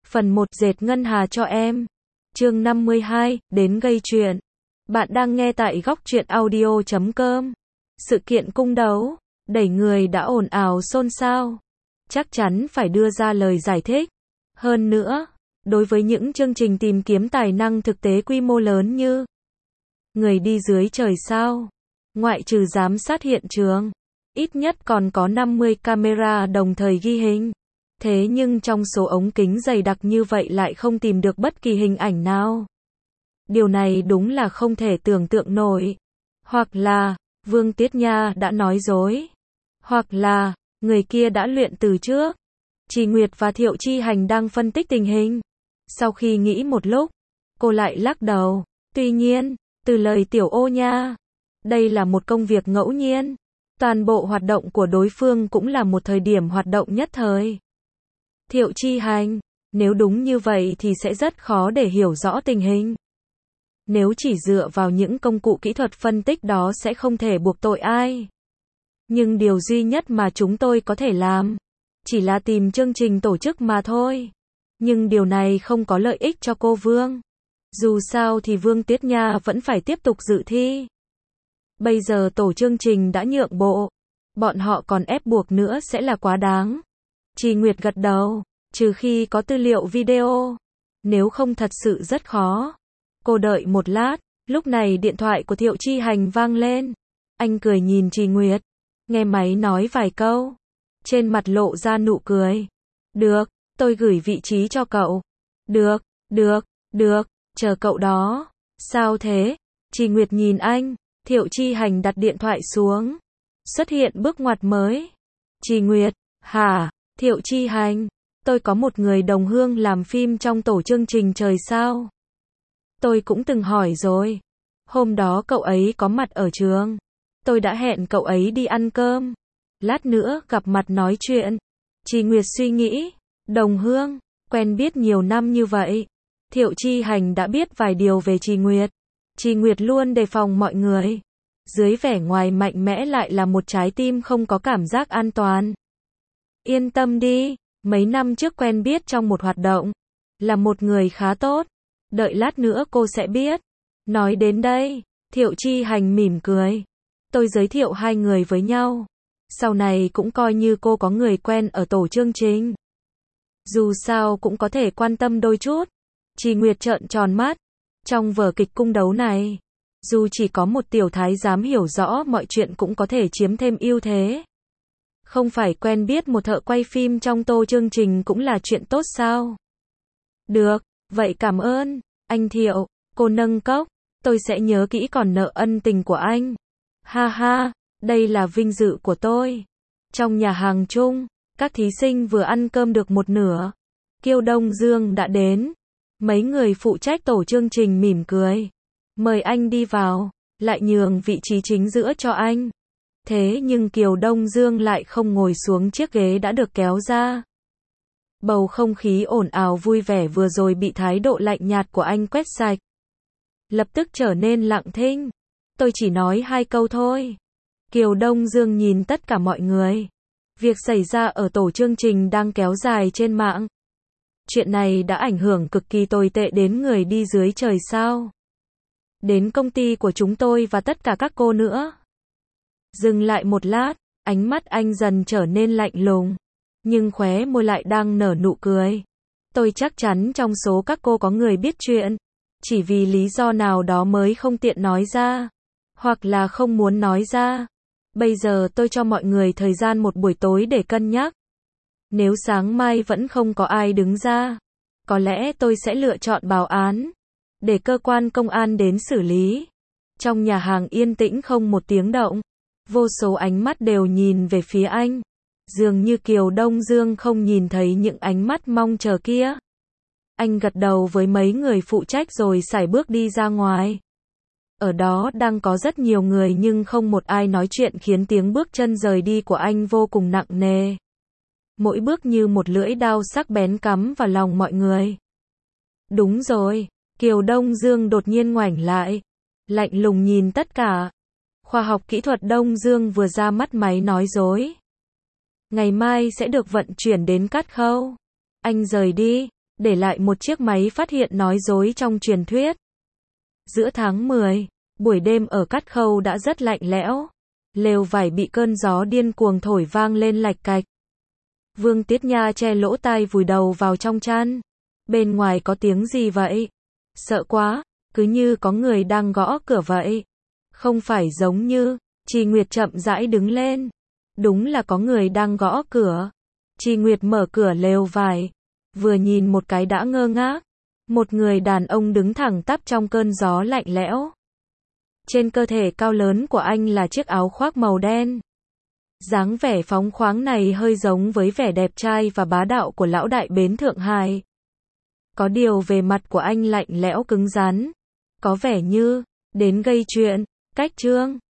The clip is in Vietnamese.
Phần 1 dệt ngân hà cho em. Chương 52, đến gây chuyện. Bạn đang nghe tại góc truyện audio.com. Sự kiện cung đấu, đẩy người đã ồn ào xôn xao. Chắc chắn phải đưa ra lời giải thích. Hơn nữa, đối với những chương trình tìm kiếm tài năng thực tế quy mô lớn như Người đi dưới trời sao, ngoại trừ giám sát hiện trường, ít nhất còn có 50 camera đồng thời ghi hình. Thế nhưng trong số ống kính dày đặc như vậy lại không tìm được bất kỳ hình ảnh nào. Điều này đúng là không thể tưởng tượng nổi. Hoặc là, Vương Tiết Nha đã nói dối. Hoặc là, người kia đã luyện từ trước. Trì Nguyệt và Thiệu Chi Hành đang phân tích tình hình. Sau khi nghĩ một lúc, cô lại lắc đầu. Tuy nhiên, từ lời Tiểu Ô Nha, đây là một công việc ngẫu nhiên. Toàn bộ hoạt động của đối phương cũng là một thời điểm hoạt động nhất thời. Thiệu Chi Hành, nếu đúng như vậy thì sẽ rất khó để hiểu rõ tình hình. Nếu chỉ dựa vào những công cụ kỹ thuật phân tích đó sẽ không thể buộc tội ai. Nhưng điều duy nhất mà chúng tôi có thể làm, chỉ là tìm chương trình tổ chức mà thôi. Nhưng điều này không có lợi ích cho cô Vương. Dù sao thì Vương Tiết Nha vẫn phải tiếp tục dự thi. Bây giờ tổ chương trình đã nhượng bộ, bọn họ còn ép buộc nữa sẽ là quá đáng. Trì Nguyệt gật đầu, trừ khi có tư liệu video. Nếu không thật sự rất khó. Cô đợi một lát, lúc này điện thoại của Thiệu Chi Hành vang lên. Anh cười nhìn Trì Nguyệt, nghe máy nói vài câu. Trên mặt lộ ra nụ cười. Được, tôi gửi vị trí cho cậu. Được, chờ cậu đó. Sao thế? Trì Nguyệt nhìn anh, Thiệu Chi Hành đặt điện thoại xuống. Xuất hiện bước ngoặt mới. Trì Nguyệt, hả? Thiệu Chi Hành, tôi có một người đồng hương làm phim trong tổ chương trình Trời Sao. Tôi cũng từng hỏi rồi. Hôm đó cậu ấy có mặt ở trường. Tôi đã hẹn cậu ấy đi ăn cơm. Lát nữa gặp mặt nói chuyện. Trì Nguyệt suy nghĩ. Đồng hương, quen biết nhiều năm như vậy. Thiệu Chi Hành đã biết vài điều về Trì Nguyệt. Trì Nguyệt luôn đề phòng mọi người. Dưới vẻ ngoài mạnh mẽ lại là một trái tim không có cảm giác an toàn. Yên tâm đi, mấy năm trước quen biết trong một hoạt động. Là một người khá tốt. Đợi lát nữa cô sẽ biết. Nói đến đây, Thiệu Chi Hành mỉm cười. Tôi giới thiệu hai người với nhau. Sau này cũng coi như cô có người quen ở tổ chương trình. Dù sao cũng có thể quan tâm đôi chút. Trì Nguyệt trợn tròn mắt. Trong vở kịch cung đấu này, dù chỉ có một tiểu thái giám hiểu rõ mọi chuyện cũng có thể chiếm thêm ưu thế. Không phải quen biết một thợ quay phim trong tổ chương trình cũng là chuyện tốt sao? Được, vậy cảm ơn, anh Thiệu. Cô nâng cốc. Tôi sẽ nhớ kỹ còn nợ ân tình của anh. Ha ha, đây là vinh dự của tôi. Trong nhà hàng chung, các thí sinh vừa ăn cơm được một nửa. Kiều Đông Dương đã đến. Mấy người phụ trách tổ chương trình mỉm cười. Mời anh đi vào, lại nhường vị trí chính giữa cho anh. Thế nhưng Kiều Đông Dương lại không ngồi xuống chiếc ghế đã được kéo ra. Bầu không khí ồn ào vui vẻ vừa rồi bị thái độ lạnh nhạt của anh quét sạch. Lập tức trở nên lặng thinh. Tôi chỉ nói hai câu thôi. Kiều Đông Dương nhìn tất cả mọi người. Việc xảy ra ở tổ chương trình đang kéo dài trên mạng. Chuyện này đã ảnh hưởng cực kỳ tồi tệ đến người đi dưới trời sao. Đến công ty của chúng tôi và tất cả các cô nữa. Dừng lại một lát, ánh mắt anh dần trở nên lạnh lùng. Nhưng khóe môi lại đang nở nụ cười. Tôi chắc chắn trong số các cô có người biết chuyện. Chỉ vì lý do nào đó mới không tiện nói ra. Hoặc là không muốn nói ra. Bây giờ tôi cho mọi người thời gian một buổi tối để cân nhắc. Nếu sáng mai vẫn không có ai đứng ra, có lẽ tôi sẽ lựa chọn báo án. Để cơ quan công an đến xử lý. Trong nhà hàng yên tĩnh không một tiếng động. Vô số ánh mắt đều nhìn về phía anh. Dường như Kiều Đông Dương không nhìn thấy những ánh mắt mong chờ kia. Anh gật đầu với mấy người phụ trách rồi sải bước đi ra ngoài. Ở đó đang có rất nhiều người nhưng không một ai nói chuyện khiến tiếng bước chân rời đi của anh vô cùng nặng nề. Mỗi bước như một lưỡi dao sắc bén cắm vào lòng mọi người. Đúng rồi, Kiều Đông Dương đột nhiên ngoảnh lại. Lạnh lùng nhìn tất cả. Khoa học kỹ thuật Đông Dương vừa ra mắt máy nói dối. Ngày mai sẽ được vận chuyển đến Cát Khâu. Anh rời đi. để lại một chiếc máy phát hiện nói dối trong truyền thuyết. Giữa tháng 10, buổi đêm ở Cát Khâu đã rất lạnh lẽo. Lều vải bị cơn gió điên cuồng thổi vang lên lạch cạch. Vương Tiết Nha che lỗ tai vùi đầu vào trong chăn. Bên ngoài có tiếng gì vậy? Sợ quá, cứ như có người đang gõ cửa vậy. Không phải giống như, Trì Nguyệt chậm rãi đứng lên. Đúng là có người đang gõ cửa. Trì Nguyệt mở cửa lều vải. Vừa nhìn một cái đã ngơ ngác. Một người đàn ông đứng thẳng tắp trong cơn gió lạnh lẽo. Trên cơ thể cao lớn của anh là chiếc áo khoác màu đen. Dáng vẻ phóng khoáng này hơi giống với vẻ đẹp trai và bá đạo của lão đại bến Thượng Hải. Có điều về mặt của anh lạnh lẽo cứng rắn. Có vẻ như, đến gây chuyện, cách chương.